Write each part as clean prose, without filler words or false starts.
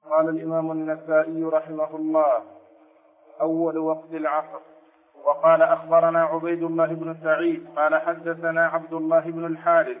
قال الإمام النسائي رحمه الله: أول وقت العصر. وقال: أخبرنا عبيد الله بن سعيد قال حدثنا عبد الله بن الحارث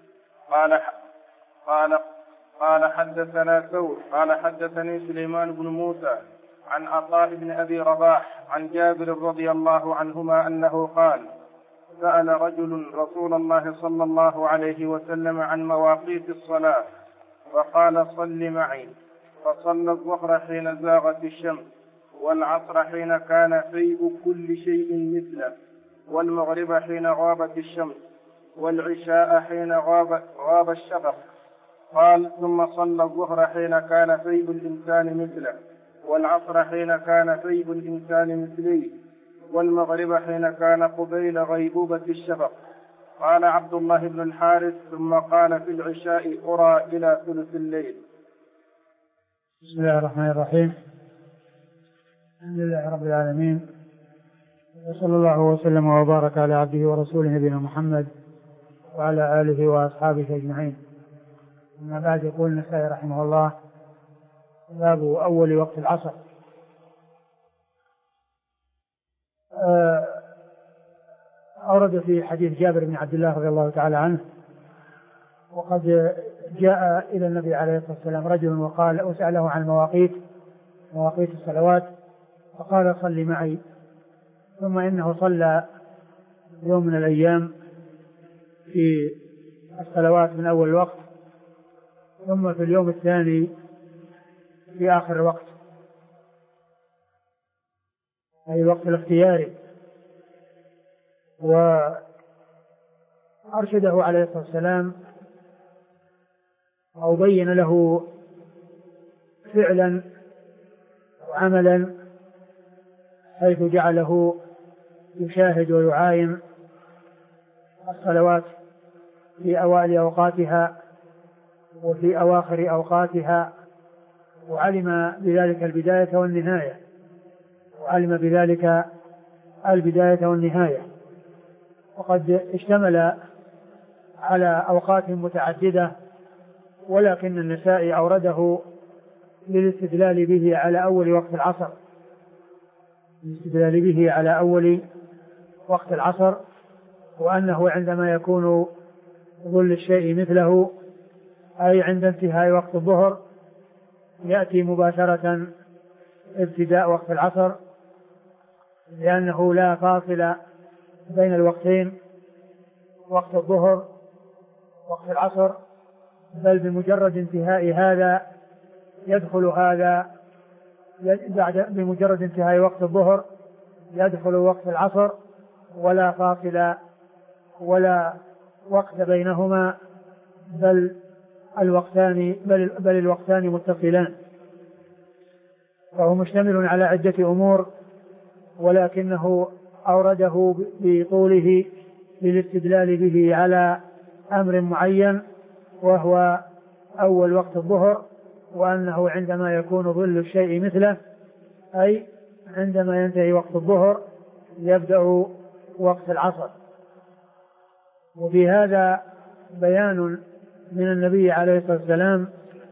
قال حدثنا ثور قال حدثني سليمان بن موسى عن عطاء بن أبي رباح عن جابر رضي الله عنهما أنه قال: سأل رجل رسول الله صلى الله عليه وسلم عن مواقيت الصلاة فقال: صل معي. فصلى الظهر حين زاغت الشمس، والعصر حين كان فيء كل شيء مثله، والمغرب حين غابت الشمس، والعشاء حين غاب الشفق. قال: ثم صلى الظهر حين كان فيء الإنسان مثله، والعصر حين كان فيء الإنسان مثليه، والمغرب حين كان قبيل غيبوبة الشفق. قال عبد الله بن الحارث: ثم قال: في العشاء أرى إلى ثلث الليل. بسم الله الرحمن الرحيم. الحمد لله رب العالمين، وصلى الله وسلم وبارك على عبده ورسوله نبينا محمد وعلى آله وأصحابه أجمعين. أما بعد، يقول النسائي رحمه الله: باب أول وقت العصر. أورد في حديث جابر بن عبد الله رضي الله تعالى عنه: وقد جاء إلى النبي عليه الصلاة والسلام رجل وقال وسأله عن مواقيت الصلوات، فقال: صل معي. ثم إنه صلى يوم من الأيام في الصلوات من أول الوقت، ثم في اليوم الثاني في آخر الوقت، أي الوقت الاختياري. وأرشده عليه الصلاة والسلام أو بين له فعلا وعملا، حيث جعله يشاهد ويعاين الصلوات في أوائل أوقاتها وفي أواخر أوقاتها، وعلم بذلك البداية والنهاية. وقد اشتمل على أوقات متعددة، ولكن النسائي أورده للاستدلال به على أول وقت العصر، وأنه عندما يكون ظل الشيء مثله، أي عند انتهاء وقت الظهر، يأتي مباشرة ابتداء وقت العصر، لأنه لا فاصل بين الوقتين، وقت الظهر وقت العصر، بل بمجرد انتهاء هذا يدخل هذا، بمجرد انتهاء وقت الظهر يدخل وقت العصر، ولا فاصل ولا وقت بينهما، بل الوقتان متصلان. فهو مشتمل على عدة أمور، ولكنه أورده بطوله للاستدلال به على أمر معين، وهو أول وقت الظهر، وأنه عندما يكون ظل الشيء مثله، أي عندما ينتهي وقت الظهر يبدأ وقت العصر. وفي هذا بيان من النبي عليه الصلاة والسلام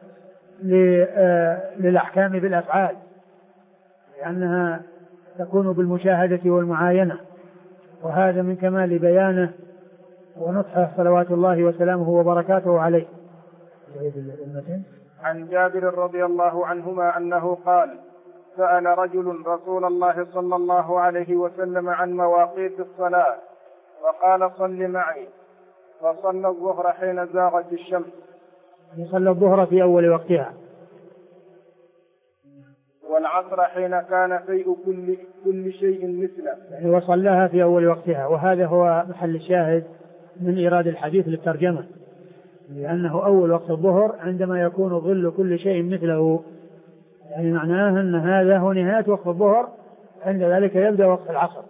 للأحكام بالأفعال، لأنها تكون بالمشاهدة والمعاينة، وهذا من كمال بيانه ونصحه صلوات الله وسلامه وبركاته عليه. عن جابر رضي الله عنهما أنه قال: سأل رجل رسول الله صلى الله عليه وسلم عن مواقيت الصلاة فقال: صل معي. فصلى الظهر حين زاغت الشمس. صلى الظهر في أول وقتها. والعصر حين كان فيء كل شيء مثله. يعني وصلها في أول وقتها، وهذا هو محل الشاهد من إيراد الحديث للترجمة، لأنه أول وقت الظهر عندما يكون ظل كل شيء مثله، يعني معناه أن هذا هو نهاية وقت الظهر، عند ذلك يبدأ وقت العصر.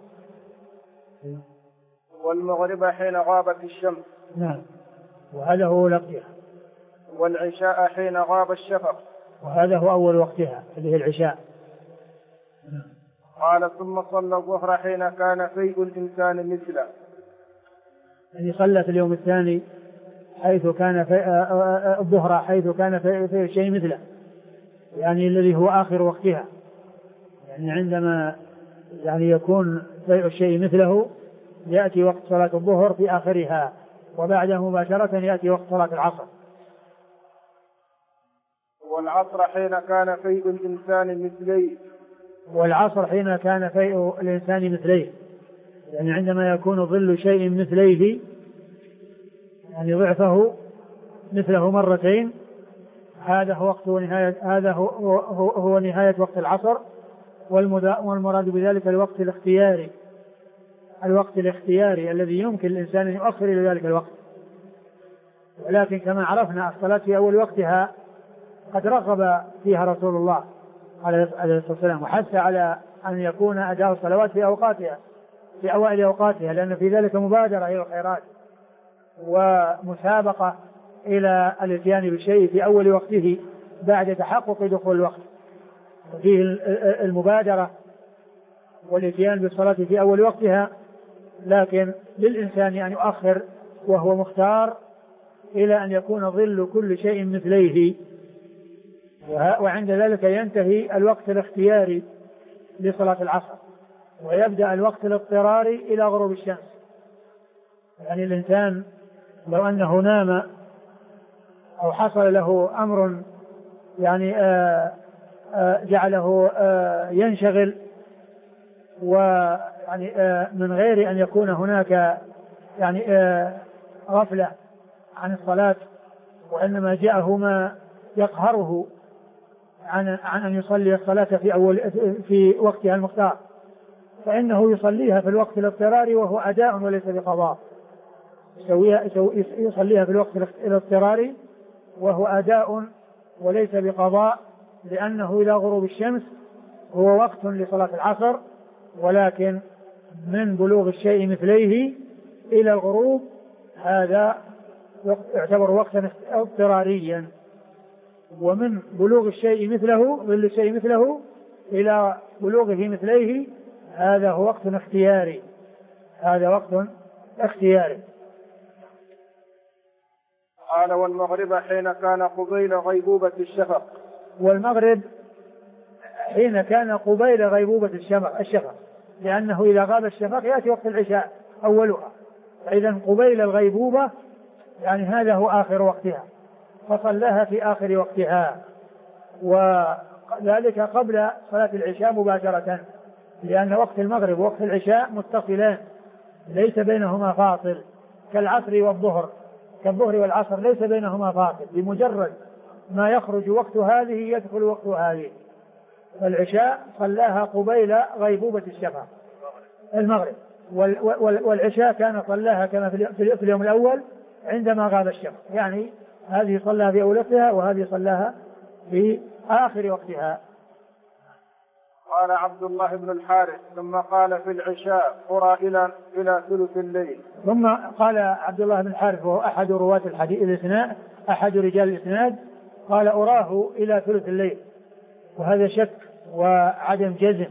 والمغرب حين غابت الشمس. نعم، وهذا هو وقتها. والعشاء حين غاب الشفق. وهذا هو أول وقتها، هذه العشاء. قال: ثم صلى الظهر حين كان فيء الإنسان مثله. يعني صلى في اليوم الثاني حيث كان الظهر حيث كان فيء شيء مثله، يعني الذي هو آخر وقتها، يعني عندما يعني يكون بيع الشيء مثله يأتي وقت صلاة الظهر في آخرها، وبعده مباشرة يأتي وقت صلاة العصر. والعصر حين كان فيء الإنسان مثليه. والعصر حين كان فيء الإنسان مثليه، يعني عندما يكون ظل شيء مثليه، يعني ضعفه مثله مرتين، هذا هو وقت نهاية، هذا هو نهاية وقت العصر. والمراد بذلك الوقت الاختياري، الوقت الاختياري الذي يمكن الإنسان أن يؤخر إلى ذلك الوقت. ولكن كما عرفنا الصلاة في أول وقتها قد رغب فيها رسول الله عليه الصلاة والسلام، وحث على أن يكون أداء الصلوات في أوقاتها، في أوائل أوقاتها، لأن في ذلك مبادرة إلى الخيرات ومسابقة إلى الاتيان بالشيء في أول وقته بعد تحقق دخول الوقت. وفيه المبادرة والاتيان بالصلاة في أول وقتها، لكن للإنسان أن يؤخر وهو مختار إلى أن يكون ظل كل شيء مثليه، وعند ذلك ينتهي الوقت الاختياري لصلاة العصر، ويبدأ الوقت الاضطراري إلى غروب الشمس. يعني الإنسان لو أنه نام أو حصل له أمر يعني جعله ينشغل، ويعني من غير أن يكون هناك يعني غفلة عن الصلاة، وإنما جاءه ما يقهره عن أن يصلي الصلاة في وقتها المختار، فإنه يصليها في الوقت الاضطراري وهو أداء وليس بقضاء. يصليها في الوقت الاضطراري وهو أداء وليس بقضاء، لأنه إلى غروب الشمس هو وقت لصلاة العصر، ولكن من بلوغ الشيء مثليه إلى الغروب هذا يعتبر وقتا اضطراريا، ومن بلوغ الشيء مثله ظل الشيء مثله إلى بلوغه مثليه هذا هو وقت اختياري، هذا وقت اختياري. قال والمغرب حين كان قبيل غيبوبة الشفق. والمغرب حين كان قبيل غيبوبة الشفق، لأنه إذا غاب الشفق يأتي وقت العشاء أولها، فإذا قبيل الغيبوبة يعني هذا هو آخر وقتها، فصلىها في آخر وقتها، وذلك قبل صلاة العشاء مباشرة، لأن وقت المغرب ووقت العشاء متصلان ليس بينهما فاصل، كالعصر والظهر، كالظهر والعصر ليس بينهما فاصل، بمجرد ما يخرج وقت هذه يدخل وقت هذه. فالعشاء صلاها قبيل غيبوبة الشفق المغرب، والعشاء كان صلاها كما في اليوم الأول عندما غاب الشفق، يعني هذه صلاها في أولتها وهذه صلاها في آخر وقتها. قال عبد الله بن الحارث ثم قال في العشاء قرأ إلى ثلث الليل. ثم قال عبد الله بن الحارث وهو أحد رواة الحديث الإسناد، أحد رجال الإسناد، قال أراه إلى ثلث الليل، وهذا شك وعدم جزم،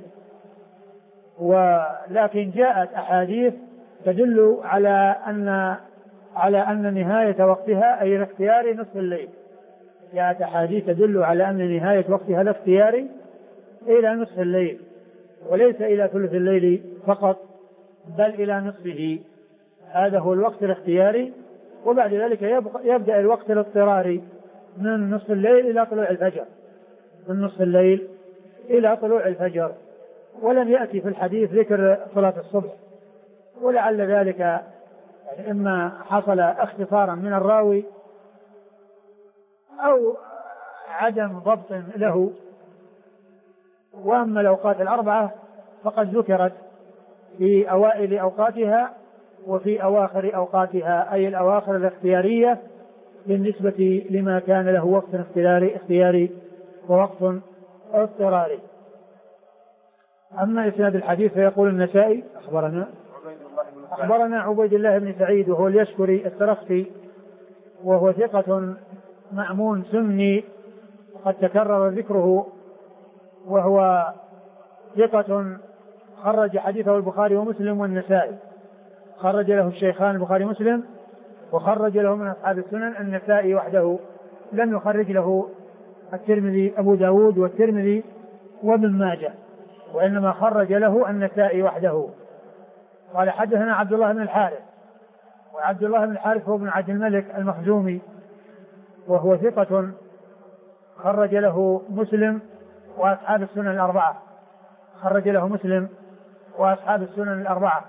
ولكن جاءت أحاديث تدل على أن نهاية وقتها أي الاختياري نصف الليل. جاءت أحاديث تدل على أن نهاية وقتها الاختياري إلى نصف الليل، وليس إلى ثلث الليل فقط بل إلى نصفه، هذا هو الوقت الاختياري. وبعد ذلك يبدأ الوقت الاضطراري من نصف الليل إلى طلوع الفجر، من نصف الليل إلى طلوع الفجر. ولم يأتي في الحديث ذكر صلاة الصبح، ولعل ذلك يعني إما حصل اختصارا من الراوي أو عدم ضبط له. وأما الأوقات الأربعة فقد ذكرت في أوائل أوقاتها وفي أواخر أوقاتها، أي الأواخر الاختيارية بالنسبة لما كان له وقت اختياري ووقت اضطراري. أما إسناد الحديث فيقول النسائي أخبرنا عبيد الله بن سعيد وهو اليشكري السرخسي، وهو ثقة مأمون سني قد تكرر ذكره، وهو ثقة خرج حديثه البخاري ومسلم والنسائي، خرج له الشيخان البخاري ومسلم، وخرج له من أصحاب السنن النسائي وحده لم يخرج له الترمذي أبو داود والترمذي وابن ماجه، وإنما خرج له النسائي وحده. قال حدثنا عبد الله بن الحارث، وعبد الله بن الحارث هو ابن عبد الملك المخزومي وهو ثقة خرج له مسلم وأصحاب السنن الأربعة، خرج له مسلم وأصحاب السنن الأربعة.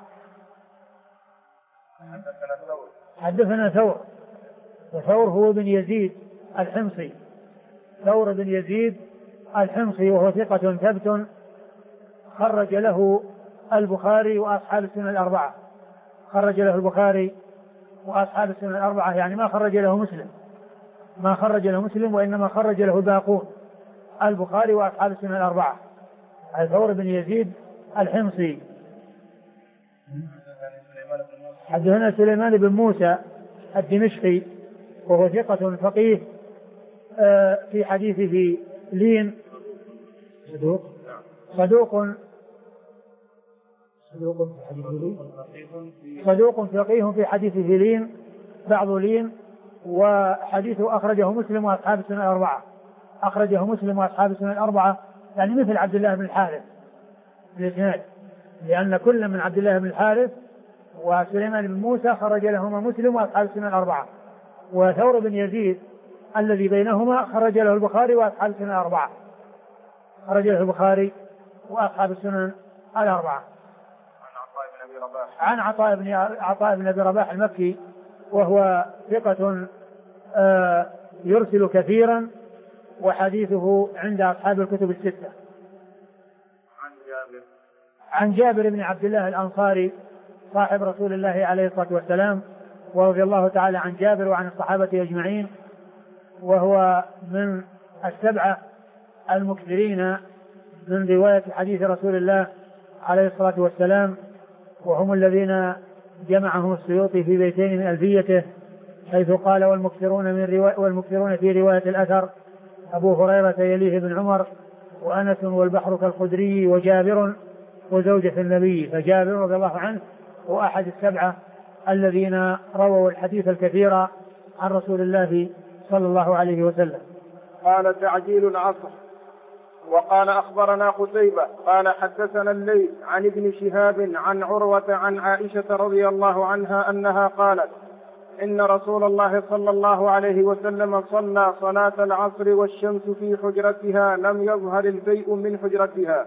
حدثنا ثور، وثور هو بن يزيد الحمصي، ثور بن يزيد الحمصي وهو ثقة ثبت خرج له البخاري وأصحاب السنن الأربعة، خرج له البخاري وأصحاب السنن الأربعة، يعني ما خرج له مسلم، ما خرج له مسلم وإنما خرج له الباقون، البخاري وأصحاب السنن الأربعة. ثور بن يزيد الحمصي. حدثنا سليمان بن موسى الدمشقي وهو ثقة فقيه في حديثه لين، صدوق فقيه في حديثه لين، بعض لين، وحديثه أخرجه مسلم وأصحاب السنن الأربعة، أخرجه مسلم وأصحاب السنن الأربعة، يعني مثل عبد الله بن الحارث الاثنين، لأن كل من عبد الله بن الحارث وسليمان بن موسى خرج لهما مسلم وأصحاب السنن الأربعة، وثور بن يزيد الذي بينهما خرج له البخاري وأصحاب السنن الأربعة، خرج له البخاري وأصحاب السنن الأربعة. عن عطاء بن أبي رباح المكي وهو ثقة يرسل كثيرا وحديثه عند أصحاب الكتب الستة. عن جابر بن عبد الله الأنصاري صاحب رسول الله عليه الصلاة والسلام، ورضي الله تعالى عن جابر وعن الصحابة أجمعين، وهو من السبعة المكثرين من رواية حديث رسول الله عليه الصلاة والسلام، وهم الذين جمعهم السيوطي في بيتين من ألفيته، حيث قال والمكثرون في رواية الأثر أبو هريرة يليه بن عمر وأنس والبحر كالخدري وجابر وزوجة النبي. فجابر رضي الله عنه هو أحد السبعة الذين رووا الحديث الكثير عن رسول الله صلى الله عليه وسلم. قال تعجيل العصر. وقال أخبرنا قتيبة قال حدثنا الليث عن ابن شهاب عن عروة عن عائشة رضي الله عنها أنها قالت إن رسول الله صلى الله عليه وسلم صلى صلاة العصر والشمس في حجرتها لم يظهر الفيء من حجرتها.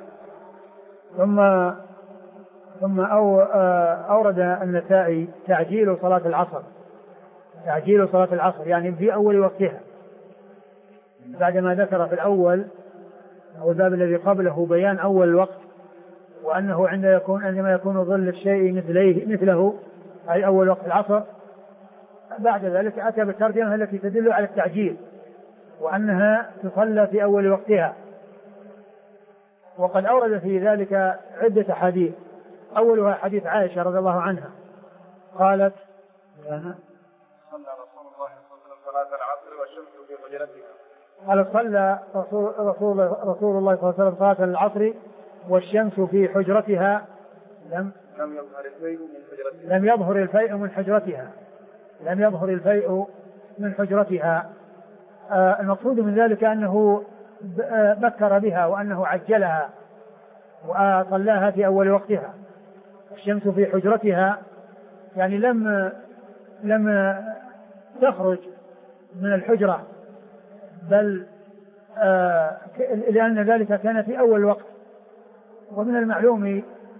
ثم أورد النسائي تعجيل صلاة العصر، تعجيل صلاة العصر يعني في أول وقتها، بعدما ذكر في الأول أو الباب الذي قبله بيان أول الوقت، وأنه عندما يكون ظل الشيء مثله أي أول وقت العصر، بعد ذلك أتى بالترجمة التي تدل على التعجيل وأنها تصلى في أول وقتها. وقد أورد في ذلك عدة حديث، أولها حديث عائشة رضي الله عنها قالت صلى رسول الله صلى الله عليه وسلم صلاة العصر والشمس في حجرتها. قال صلى رسول الله صلى الله عليه وسلم صلاة العصر والشمس في حجرتها لم يظهر الفيء من حجرتها، لم يظهر الفيء من حجرتها. المقصود من ذلك أنه بكر بها وأنه عجلها وصلاها في أول وقتها. الشمس في حجرتها يعني لم تخرج من الحجرة، بل لأن ذلك كان في أول وقت. ومن المعلوم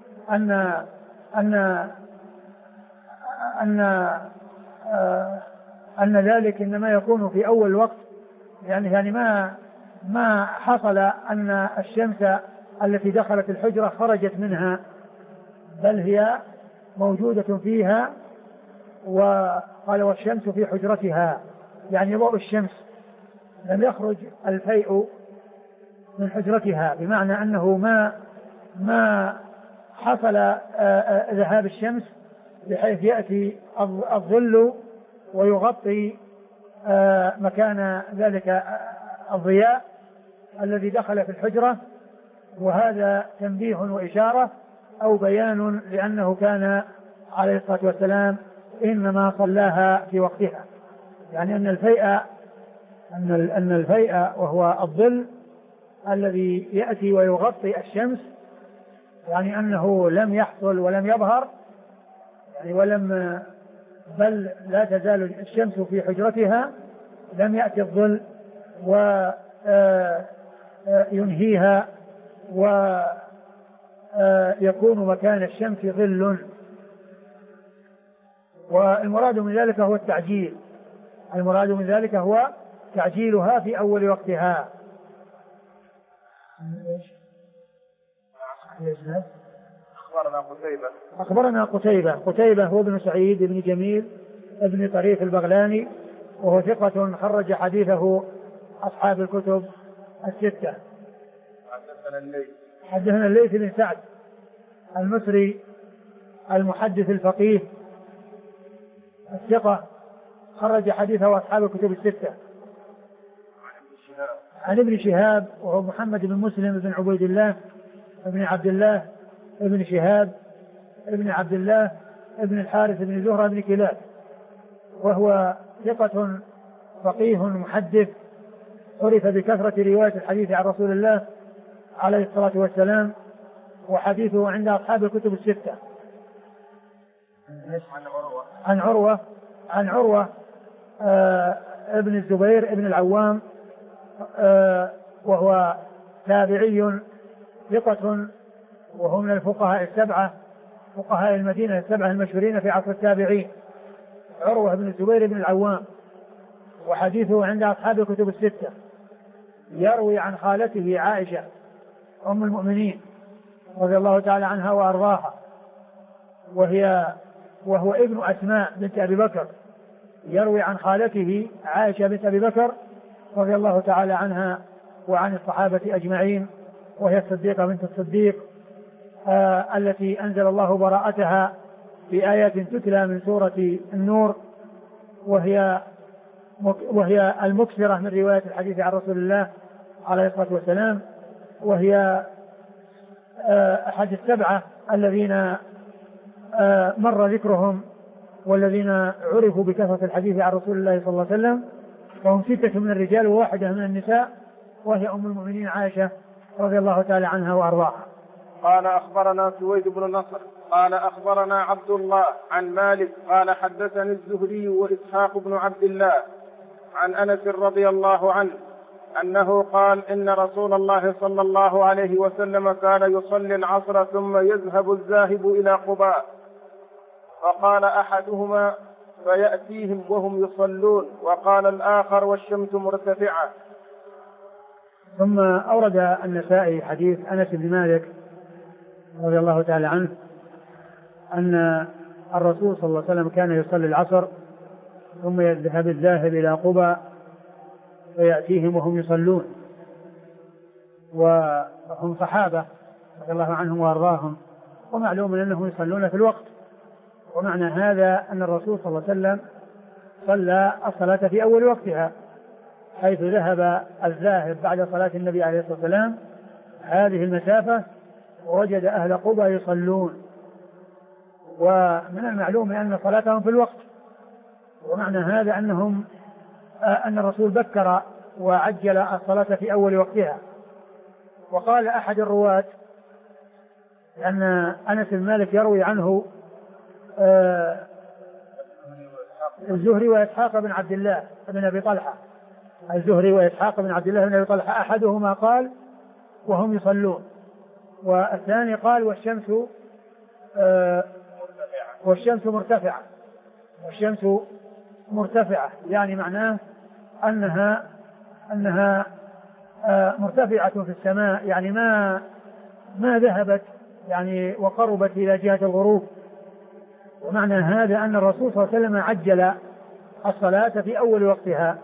أن ذلك إنما يكون في أول وقت، يعني ما حصل أن الشمس التي دخلت الحجرة خرجت منها، بل هي موجودة فيها. وقال والشمس في حجرتها يعني ضوء الشمس، لم يخرج الفيء من حجرتها، بمعنى أنه ما حصل ذهاب الشمس بحيث يأتي الظل ويغطي مكان ذلك الضياء الذي دخل في الحجرة. وهذا تنبيه وإشارة أو بيان لأنه كان عليه الصلاة والسلام إنما صلاها في وقتها، يعني أن الفيء أن الفيء وهو الظل الذي يأتي ويغطي الشمس، يعني أنه لم يحصل ولم يظهر، يعني بل لا تزال الشمس في حجرتها، لم يأتي الظل وينهيها ويكون مكان الشمس ظل. والمراد من ذلك هو التعجيل، المراد من ذلك هو تعجيلها في أول وقتها. أخبرنا قتيبة هو ابن سعيد بن جميل ابن طريف البغلاني، وهو ثقة خرج حديثه أصحاب الكتب الستة. حدثنا الليث بن سعد المصري المحدث الفقيه الثقة خرج حديثه أصحاب الكتب الستة. عن ابن شهاب وهو محمد بن مسلم بن عبيد الله بن عبد الله ابن شهاب ابن عبد الله ابن الحارث بن زهرة بن كلاب، وهو ثقة فقيه محدث عرف بكثرة رواية الحديث عن رسول الله عليه الصلاة والسلام، وحديثه عند أصحاب الكتب الستة. عن عروة ابن الزبير ابن العوام، وهو تابعي ثقة، وهو من الفقهاء السبعة، فقهاء المدينة السبعة المشهورين في عصر التابعين. عروة بن الزبير بن العوام، وحديثه عند أصحاب الكتب الستة. يروي عن خالته عائشة أم المؤمنين رضي الله تعالى عنها وأرضاها، وهو ابن أسماء بنت أبي بكر. يروي عن خالته عائشة بنت أبي بكر رضي الله تعالى عنها وعن الصحابة أجمعين، وهي الصديقة بنت الصديق التي أنزل الله براءتها في آيات تتلى من سورة النور، وهي المكثرة من رواية الحديث عن رسول الله عليه الصلاة والسلام، وهي أحد السبعة الذين مر ذكرهم والذين عرفوا بكثرة الحديث عن رسول الله صلى الله عليه وسلم، وهم 6 من الرجال وواحدة من النساء، وهي أم المؤمنين عائشة رضي الله تعالى عنها وأرضاها. قال أخبرنا سويد بن نصر قال أخبرنا عبد الله عن مالك قال حدثني الزهري وإسحاق بن عبد الله عن أنس رضي الله عنه أنه قال إن رسول الله صلى الله عليه وسلم كان يصلي العصر ثم يذهب الذاهب إلى قباء، فقال أحدهما فيأتيهم وهم يصلون، وقال الآخر والشمس مرتفعة. ثم أورد النسائي حديث أنس بن مالك رضي الله تعالى عنه أن الرسول صلى الله عليه وسلم كان يصلي العصر ثم يذهب الذاهب إلى قباء فيأتيهم وهم يصلون، وهم صحابة رضي الله عنهم وأرضاهم، ومعلوم أنهم يصلون في الوقت. ومعنى هذا أن الرسول صلى الله عليه وسلم صلى الصلاة في أول وقتها، حيث ذهب الذاهب بعد صلاة النبي عليه الصلاة والسلام هذه المسافة ووجد أهل قباء يصلون، ومن المعلوم أن صلاتهم في الوقت. ومعنى هذا أن الرسول بكر وعجل الصلاة في أول وقتها. وقال أحد الرواة أن أنس بن مالك يروي عنه الزهري وإسحاق بن عبد الله بن أبي طلحة، الزهري وإسحاق بن عبد الله بن أبي طلحة، أحدهما قال وهم يصلون، والثاني قال والشمس مرتفعة، والشمس مرتفعة، يعني معناه أنها مرتفعة في السماء، يعني ما ذهبت يعني وقربت إلى جهة الغروب. ومعنى هذا أن الرسول صلى الله عليه وسلم عجل الصلاة في أول وقتها،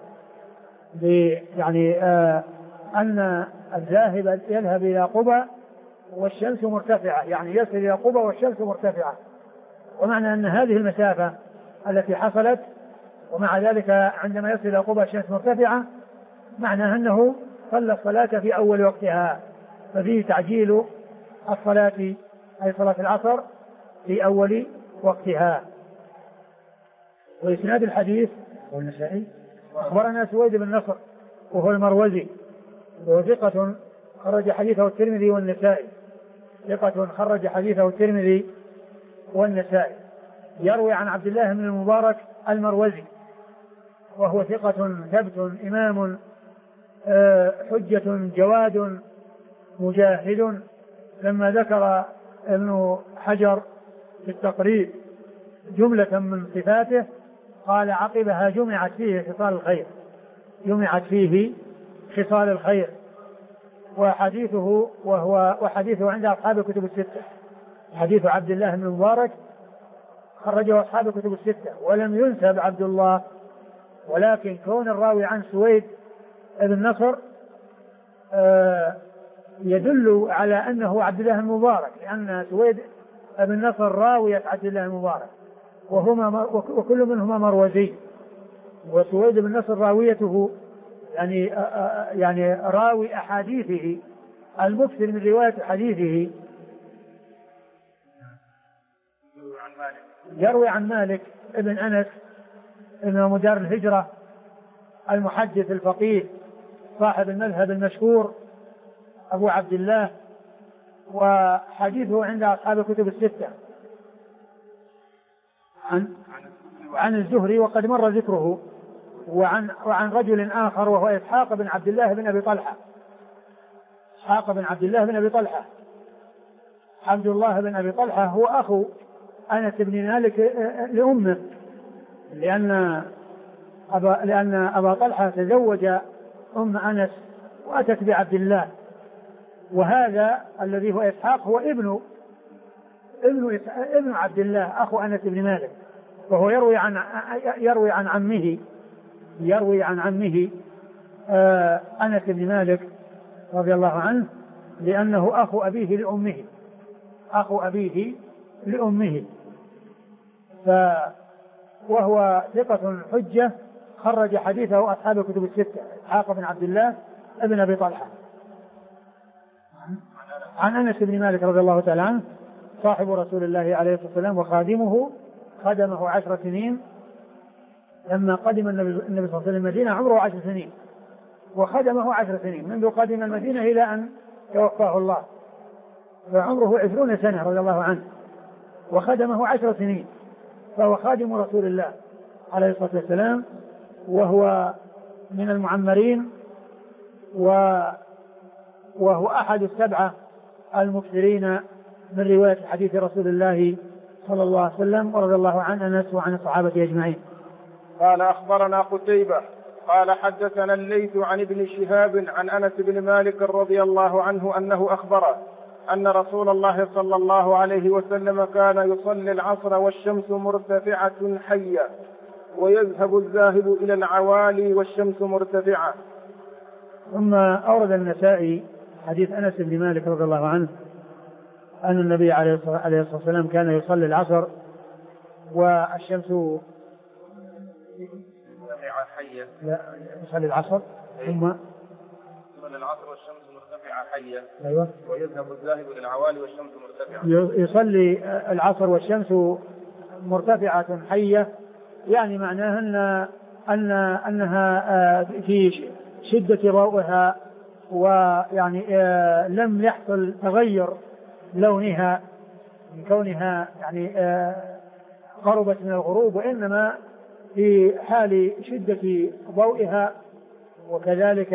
يعني أن الذاهب يذهب إلى قباء والشمس مرتفعة، يعني يصل إلى قباء والشمس مرتفعة. ومعنى أن هذه المسافة التي حصلت، ومع ذلك عندما يصل إلى قباء الشمس مرتفعة، معنى أنه صلى الصلاة في أول وقتها، ففيه تعجيل الصلاة أي صلاة العصر في أول وقتها. وإسناد الحديث والنسائي أخبرنا سويد بن نصر وهو المروزي، وهو ثقة خرج حديثه الترمذي والنسائي، ثقة خرج حديثه الترمذي والنسائي. يروي عن عبد الله بن المبارك المروزي، وهو ثقة ثبت إمام حجة جواد مجاهد. لما ذكر ابن حجر في التقريب جملة من صفاته قال عقبها جمعت فيه خصال الخير، جمعت فيه خصال الخير. وحديثه عند أصحاب الكتب الستة، حديث عبد الله بن المبارك خرجه أصحاب الكتب الستة ولم ينسب عبد الله، ولكن كون الراوي عن سويد بن نصر يدل على أنه عبد الله المبارك، لأن سويد بن نصر راوية عبد الله المبارك وكل منهما مروزي، وسويد بن نصر راويته يعني راوي أحاديثه المكثر من رواية حديثه. يروي عن مالك ابن أنس إمام دار الهجرة المحدث الفقيه صاحب المذهب المشهور أبو عبد الله، وحديثه عند أصحاب الكتب الستة. عن الزهري وقد مر ذكره. وعن رجل آخر وهو إسحاق بن عبد الله بن أبي طلحة، إسحاق بن عبد الله بن أبي طلحة. عبد الله بن أبي طلحة هو أخو أنس بن مالك لأمه، لأن أبا طلحة تزوج أم أنس وأتت بعبد الله، وهذا الذي هو إسحاق هو ابن عبد الله أخو أنس بن مالك، وهو يروي عن عمه أنس بن مالك رضي الله عنه، لأنه أخو أبيه لأمه. وهو ثقة حجة خرج حديثه أصحاب الكتب الستة، إسحاق بن عبد الله ابن أبي طلحة. عن أنس بن مالك رضي الله تعالى عنه صاحب رسول الله عليه الصلاة والسلام وخادمه، خدمه 10 سنين. لما قدم النبي صلى الله عليه وسلم المدينة عمره 10 سنين، وخدمه 10 سنين منذ قدم المدينة إلى أن توفاه الله، فعمره 20 سنة رضي الله عنه، وخدمه 10 سنين، فهو خادم رسول الله عليه الصلاة والسلام، وهو من المعمرين، وهو أحد السبعة المكثرين من رواية حديث رسول الله صلى الله عليه وسلم، ورضي الله عن أنس وعن الصحابة أجمعين. قال أخبرنا قتيبة قال حدثنا الليث عن ابن شهاب عن أنس بن مالك رضي الله عنه أنه أخبره أن رسول الله صلى الله عليه وسلم كان يصلي العصر والشمس مرتفعة حية، ويذهب الذاهب إلى العوالي والشمس مرتفعة. ثم أورد النسائي حديث أنس بن مالك رضي الله عنه أن النبي عليه الصلاة والسلام كان يصلي العصر والشمس مرتفعة حية، لا يصلي العصر ثم يصلي العصر والشمس مرتفعة حية، أيوة، ويذهب الذاهب إلى العوالي والشمس مرتفعة. يصلي العصر والشمس مرتفعة حية، يعني معناها أنها في شدة ضوئها، ويعني لم يحصل تغير لونها من كونها يعني قربت من الغروب، وإنما في حال شدة ضوئها، وكذلك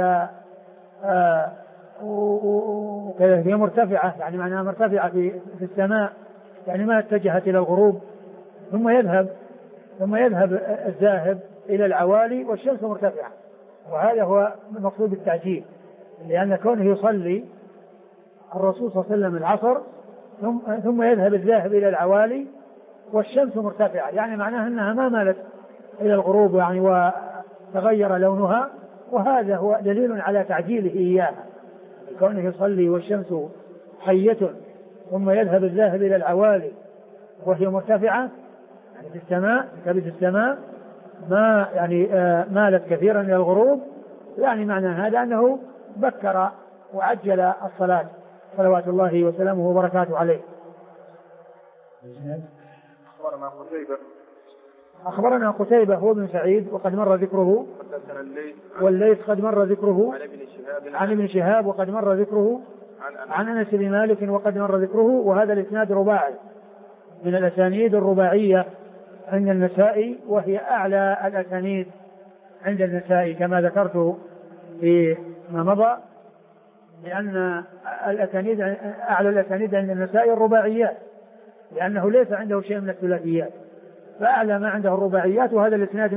هي مرتفعة، يعني معناها مرتفعة في السماء، يعني ما اتجهت إلى الغروب، ثم يذهب الذاهب إلى العوالي والشمس مرتفعة. وهذا هو المقصود بالتعجيل، لأن كونه يصلي الرسول صلى الله عليه وسلم العصر ثم يذهب الذاهب إلى العوالي والشمس مرتفعة، يعني معناها أنها ما مالت إلى الغروب يعني وتغير لونها، وهذا هو دليل على تعجيله إياها، كونه يصلي والشمس حية ثم يذهب الذاهب إلى العوالي وهي مرتفعة يعني في السماء، كبد السماء، ما يعني مالت كثيرا إلى الغروب، يعني معنى هذا أنه بكر وعجل الصلاة صلوات الله وسلامه وبركاته عليه. أخبرنا قتيبة أخبرنا قتيبة هو بن سعيد وقد مر ذكره، والليث قد مر ذكره عن ابن شهاب وقد مر ذكره عن أنس بن مالك وقد مر ذكره. وهذا الإسناد رباعي من الأسانيد الرباعية عند النسائي، وهي أعلى الأسانيد عند النسائي كما ذكرت في ما مضى، لأن الأسانيد أعلى الأسانيد عند النسائي الرباعيات، لأنه ليس عنده شيء من الثلاثيات، فأعلى ما عنده الرباعيات، وهذا الإسناد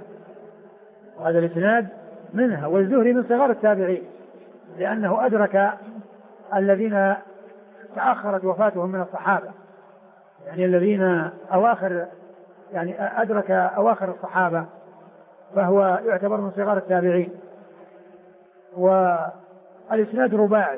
منها. والزهري من صغار التابعين، لأنه أدرك الذين تأخرت وفاتهم من الصحابة، يعني الذين أدرك أواخر الصحابة، فهو يعتبر من صغار التابعين. والإسناد رباعي.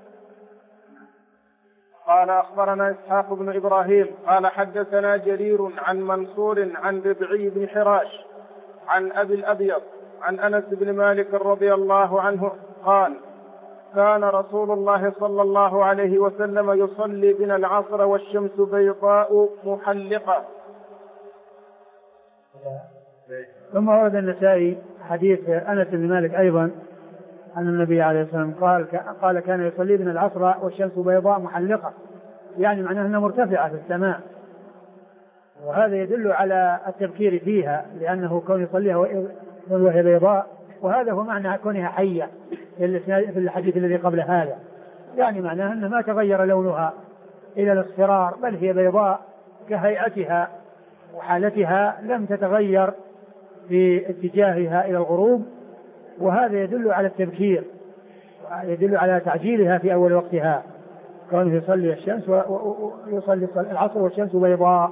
قال أخبرنا إسحاق بن إبراهيم قال حدثنا جرير عن منصور عن ربعي بن حراش عن أبي الأبيض عن أنس بن مالك رضي الله عنه قال كان رسول الله صلى الله عليه وسلم يصلي بنا العصر والشمس بيضاء محلقة. ثم ورد النسائي حديث أنس بن مالك أيضا أن النبي عليه الصلاة والسلام قال كان يصلي بنا العصر والشمس بيضاء محلقة، يعني معناه أنها مرتفعة في السماء، وهذا يدل على التبكير فيها، لأنه كون يصليها وهي بيضاء، وهذا هو معنى كونها حية في الحديث الذي قبل هذا، يعني معناه أنها ما تغير لونها إلى الاصفرار، بل هي بيضاء كهيئتها وحالتها لم تتغير في اتجاهها إلى الغروب، وهذا يدل على التبكير، يدل على تعجيلها في أول وقتها، كونه يصلي الشمس ويصلي العصر والشمس بيضاء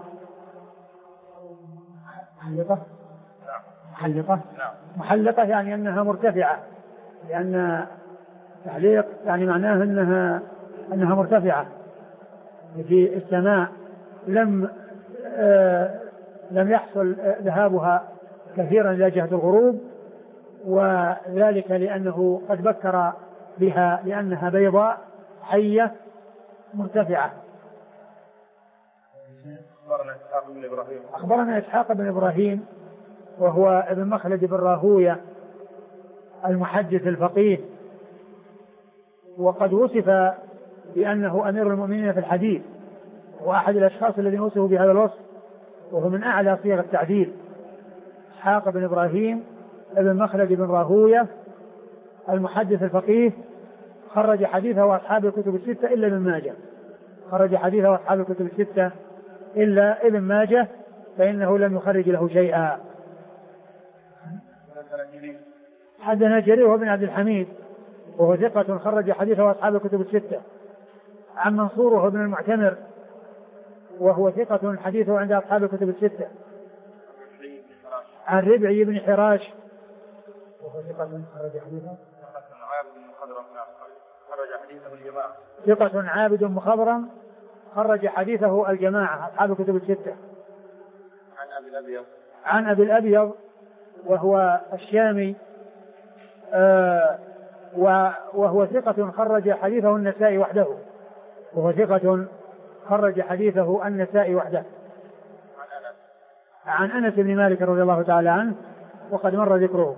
محلقة يعني أنها مرتفعة، لأن تعليق يعني معناه أنها مرتفعة في السماء، لم يحصل ذهابها كثيرا إلى جهة الغروب، وذلك لأنه قد بكر بها لأنها بيضاء حية مرتفعة. أخبرنا إسحاق بن إبراهيم وهو ابن مخلد بن راهوية المحدث الفقيه، وقد وصف بأنه أمير المؤمنين في الحديث، وأحد الأشخاص الذين وصفوا بهذا الوصف، وهو من أعلى صيغ التعديل. إسحاق بن إبراهيم ابن مخلد بن راهوية المحدث الفقيه، خرج حديثه أصحاب الكتب الستة إلا ابن ماجه، خرج حديثه أصحاب الكتب الستة إلا ابن ماجه، فإنه لم يخرج له شيئا. حدثنا جرير وابن عبد الحميد وهو ثقة خرج حديثه أصحاب الكتب الستة، عن منصور وهو ابن المعتمر وهو ثقة حديثه عند أصحاب الكتب الستة، عن ربعي بن حراش وهو ثقة خرج حديثه ثقة عابد مخضرم خرج حديثه الجماعة أصحاب الكتب الستة. عن أبي الأبيض وهو الشامي وهو ثقة خرج حديثه النسائي وحده، وهو ثقة خرج حديثه النسائي وحده. عن أنس بن مالك رضي الله تعالى عنه وقد مر ذكره.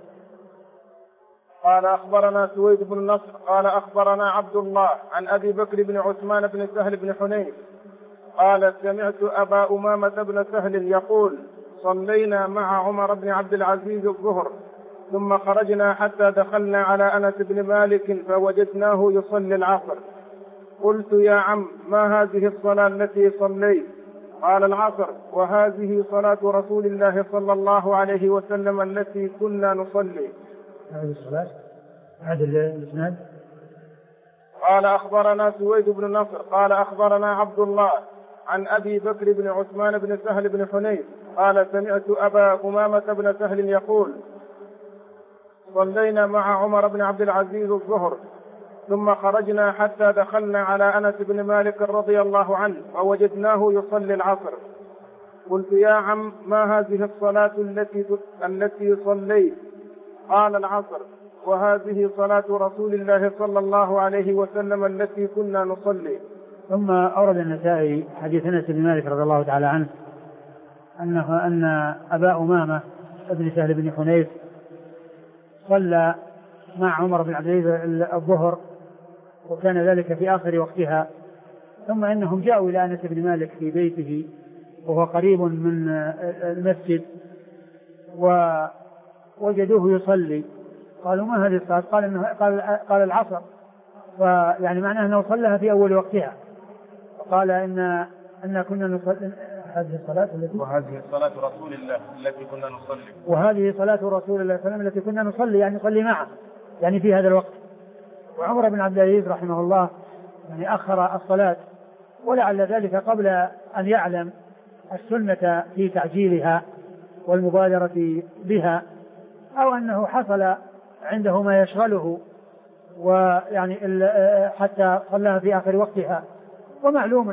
قال أخبرنا سويد بن نصر قال أخبرنا عبد الله عن أبي بكر بن عثمان بن سهل بن حنيف قال سمعت أبا أمامة بن سهل يقول صلينا مع عمر بن عبد العزيز الظهر ثم خرجنا حتى دخلنا على أنس بن مالك فوجدناه يصلي العصر. قلت يا عم ما هذه الصلاة التي صليت؟ قال العصر وهذه صلاة رسول الله صلى الله عليه وسلم التي كنا نصلي. هذه الصلاة هذا الإسناد. قال أخبرنا سويد بن نصر قال أخبرنا عبد الله عن أبي بكر بن عثمان بن سهل بن حنيف قال سمعت أبا أمامة بن سهل يقول صلينا مع عمر بن عبد العزيز الظهر ثم خرجنا حتى دخلنا على أنس بن مالك رضي الله عنه ووجدناه يصلي العصر. قلت يا عم ما هذه الصلاة التي صليت؟ قال العصر وهذه صلاة رسول الله صلى الله عليه وسلم التي كنا نصلي. ثم أورد النسائي حديث أنس بن مالك رضي الله تعالى عنه أن أبا أمامة ابن سهل بن حنيف صلى مع عمر بن عبد العزيز الظهر، وكان ذلك في آخر وقتها، ثم إنهم جاءوا إلى أنس بن مالك في بيته وهو قريب من المسجد ووجدوه يصلي. قالوا ما هذه الصلاة؟ قال العصر، ويعني معناه أنه صلىها في أول وقتها. قال إن كنا نصلي هذه الصلاة وهذه صلاة رسول الله التي كنا نصلي، وهذه صلاة رسول الله صلى الله عليه وسلم التي كنا نصلي، يعني نصلي معه يعني في هذا الوقت. وعمر بن عبد العزيز رحمه الله يعني أخر الصلاة، ولعل ذلك قبل أن يعلم السنة في تعجيلها والمبادرة بها، أو أنه حصل عنده ما يشغله ويعني حتى صلاها في آخر وقتها. ومعلوم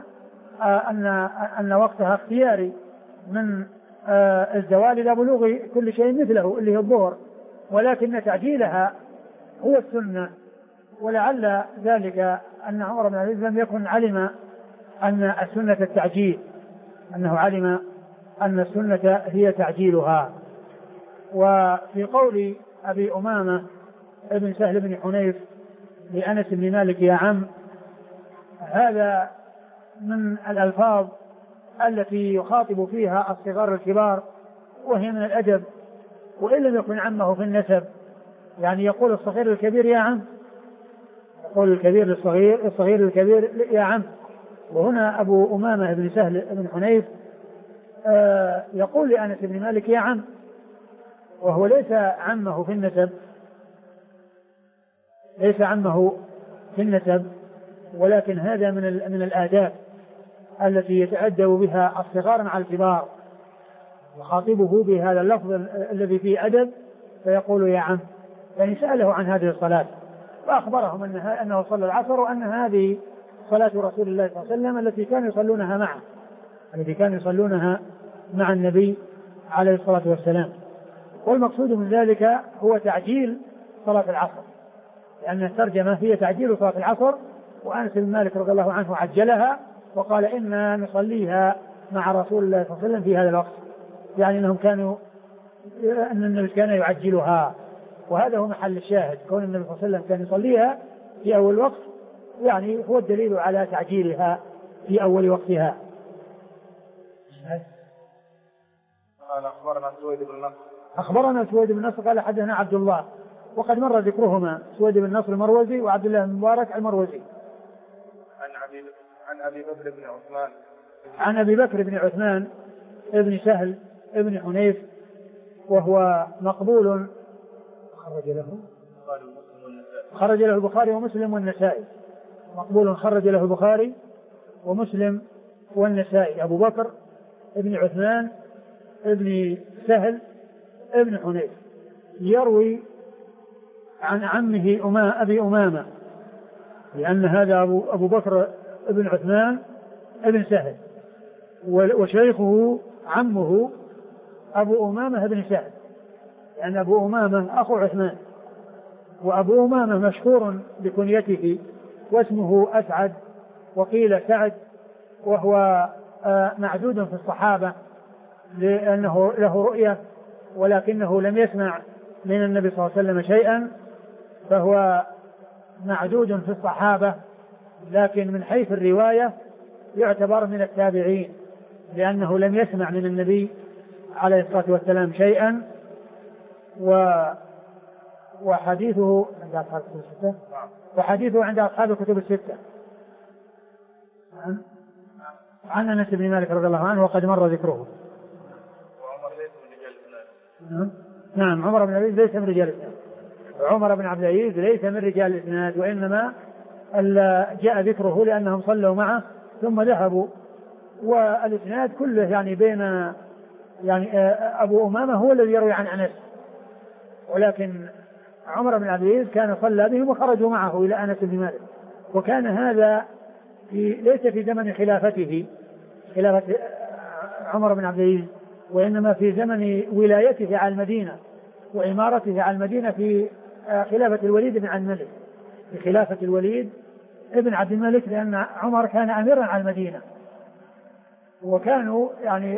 أن وقتها اختياري من الزوال إلى بلوغ كل شيء مثله اللي هي الظهر، ولكن تعجيلها هو السنة. ولعل ذلك أن عمر بن عبد العزيز لم يكن علم أن السنة التعجيل، أنه علم أن السنة هي تعجيلها. وفي قول أبي أمامة ابن سهل بن حنيف لأنس بن مالك يا عم، هذا من الألفاظ التي يخاطب فيها الصغار الكبار، وهي من الأدب، وإن لم يكن عمه في النسب، يعني يقول الصغير الكبير يا عم، يقول الكبير للصغير، الصغير للكبير يا عم. وهنا أبو أمامة بن سهل بن حنيف يقول لأنس بن مالك يا عم، وهو ليس عمه في النسب، ليس عمه في النسب، ولكن هذا من الآداب التي يتأدب بها الصغار مع الكبار، يخاطبه بهذا اللفظ الذي فيه أدب فيقول يا عم، يعني سأله عن هذه الصلاة وأخبرهم أنه صلى العصر، وأن هذه صلاة رسول الله صلى الله عليه وسلم التي كانوا يصلونها معه، التي كانوا يصلونها مع النبي عليه الصلاة والسلام. والمقصود من ذلك هو تعجيل صلاة العصر، لأن الترجمة هي تعجيل صلاة العصر، وأنس بن مالك رضي الله عنه عجلها وقال إنا نصليها مع رسول الله صلى الله عليه وسلم في هذا الوقت، يعني أن النبي كان يعجلها. وهذا هو محل الشاهد، كون النبي صلى الله عليه وسلم كان يصليها في أول وقت يعني هو الدليل على تعجيلها في أول وقتها. قال أخبرنا سويد بن نصر، أخبرنا سويد بن نصر قال حدثنا عبد الله، وقد مر ذكرهما، سويد بن نصر المروزي وعبد الله بن مبارك المروزي. عن أبي بكر بن عثمان، عن أبي بكر بن عثمان ابن سهل ابن حنيف، وهو مقبول، خرج له البخاري ومسلم والنسائي، مقبول خرج له البخاري ومسلم والنسائي. أبو بكر ابن عثمان ابن سهل ابن حنيف يروي عن عمه أبي أمامة، لأن هذا أبو بكر ابن عثمان ابن سهل، وشيخه عمه أبو أمامة ابن سهل، لأن أبو أمامة أخو عثمان، وأبو أمامة مشهور بكنيته واسمه أسعد وقيل سعد، وهو معدود في الصحابة لأنه له رؤية ولكنه لم يسمع من النبي صلى الله عليه وسلم شيئا، فهو معدود في الصحابة، لكن من حيث الرواية يعتبر من التابعين لأنه لم يسمع من النبي عليه الصلاة والسلام شيئا. وحديثه عند أصحاب الكتب الستة، وحديثه عند أصحاب الكتب الستة عن أنس بن مالك رضي الله عنه وقد مر ذكره. نعم، عمر بن عبد العزيز ليس من رجال الإسناد، عمر بن عبد العزيز ليس من رجال الإسناد، وإنما جاء ذكره لأنهم صلوا معه ثم ذهبوا، والإسناد كله يعني بين يعني أبو أمامة هو الذي يروي عن أنس، ولكن عمر بن عبد العزيز كان صلى بهم وخرجوا معه إلى أنس بن مالك، وكان هذا ليس في زمن خلافته، خلافة عمر بن عبد العزيز، وإنما في زمن ولايته على المدينة وإمارته على المدينة في خلافة الوليد بن عبد الملك، في خلافة الوليد ابن عبد الملك، لأن عمر كان أميرا على المدينة، وكانوا يعني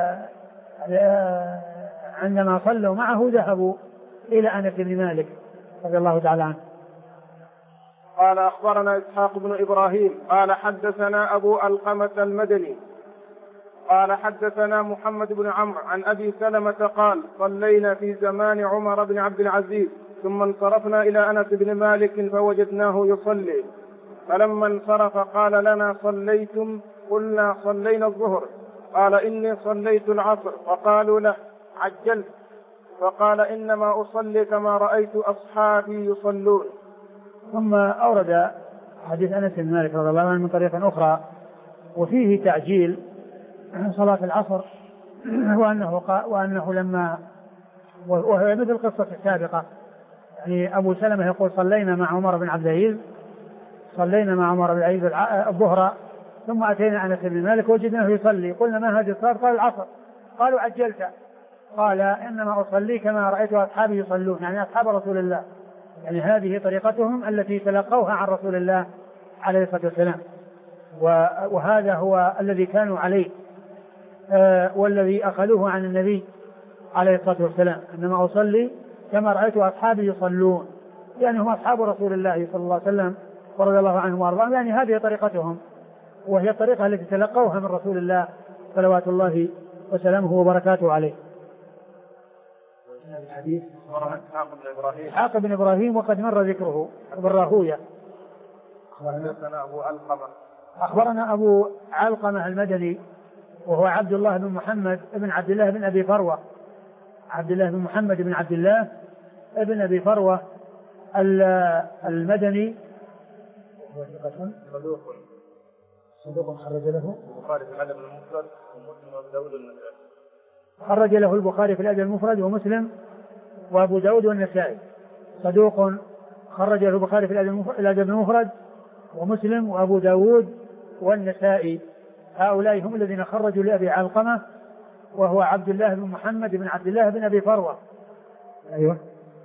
عندما صلوا معه ذهبوا إلى أنس بن مالك رضي الله تعالى عنه. قال أخبرنا إسحاق بن إبراهيم قال حدثنا أبو علقمة المدني قال حدثنا محمد بن عمرو عن أبي سلمة قال صلينا في زمان عمر بن عبد العزيز ثم انصرفنا إلى أنس بن مالك فوجدناه يصلي، فلما انصرف قال لنا صليتم؟ قلنا صلينا الظهر. قال إني صليت العصر. فقالوا له عجلت؟ فقال إنما أصلي كما رأيت أصحابي يصلون. ثم أورد حديث أنس بن مالك رضي الله عنه من طريق أخرى وفيه تعجيل صلاة العصر، وأنه لما وهي مثل القصة السابقة، يعني أبو سلمة يقول صلينا مع عمر بن عبد العزيز الظهر ثم أتينا أنس بن مالك وجدناه يصلي، قلنا ما هذه الصلاة؟ قال العصر. قالوا عجلت؟ قال إنما أصلي كما رأيت أصحابي يصلون، يعني أصحاب رسول الله، يعني هذه طريقتهم التي تلقوها عن رسول الله عليه الصلاة والسلام، وهذا هو الذي كانوا عليه والذي أخذوه عن النبي عليه الصلاة والسلام، إنما أصلي كما رأيت أصحابي يصلون، يعني هم أصحاب رسول الله صلى الله عليه وسلم ورضي الله عنهم وارضاهم، يعني هذه طريقتهم، وهي الطريقة التي تلقوها من رسول الله صلوات الله وسلامه وبركاته عليه. الحديث إسحاق بن إبراهيم وقد مر ذكره بالراهوية. أخبرنا أبو علقمة المدني وهو عبد الله بن محمد بن عبد الله بن أبي فروة، عبد الله بن محمد بن عبد الله بن أبي فروة المدني، صدوق خرج له البخاري في الأدب المفرد ومسلم وأبو داود والنسائي، خرج له البخاري في الأدب المفرد ومسلم وأبو داود والنسائي. صدوق خرج له البخاري في الأدب المفرد ومسلم وأبو داود والنسائي. هؤلاء هم الذين خرجوا لأبي علقمة وهو عبد الله بن محمد بن عبد الله بن أبي فروة. أيوة.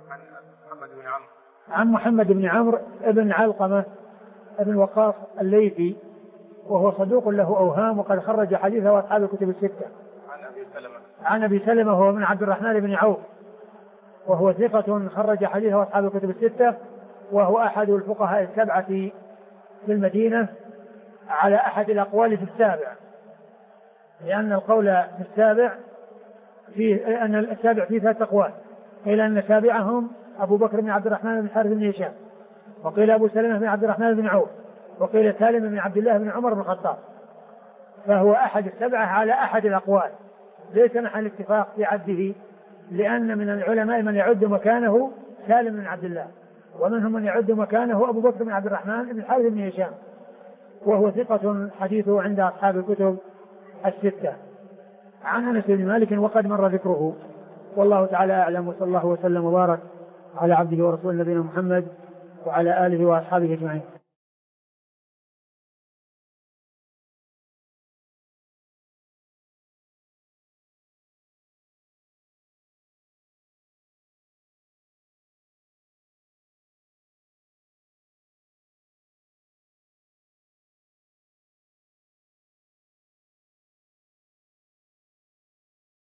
عن محمد بن عمرو بن علقمة بن وقاص الليثي وهو صدوق له أوهام وقد خرج حديثه أصحاب الكتب الستة. عن أبي سلمة هو من عبد الرحمن بن عوف وهو ثقة خرج حديثه أصحاب الكتب الستة، وهو أحد الفقهاء السبعة في المدينة على أحد الأقوال في السابع، لأن القول في السابع فيه أن السابع فيه ثلاث أقوال، قيل أن سابعهم أبو بكر بن عبد الرحمن بن الحارث بن هشام، وقيل أبو سلمة بن عبد الرحمن بن عوف، وقيل سالم بن عبد الله بن عمر بن الخطاب، فهو أحد السبعة على أحد الأقوال، ليس محل اتفاق في عده، لأن من العلماء من يعد مكانه سالم بن عبد الله، ومنهم من يعد مكانه أبو بكر بن عبد الرحمن بن الحارث بن هشام، وهو ثقة حديثه عند أصحاب الكتب الستة. عن أنس بن مالك وقد مر ذكره، والله تعالى أعلم، وصلى الله وسلم وبارك على عبده ورسوله نبينا محمد وعلى آله وأصحابه أجمعين.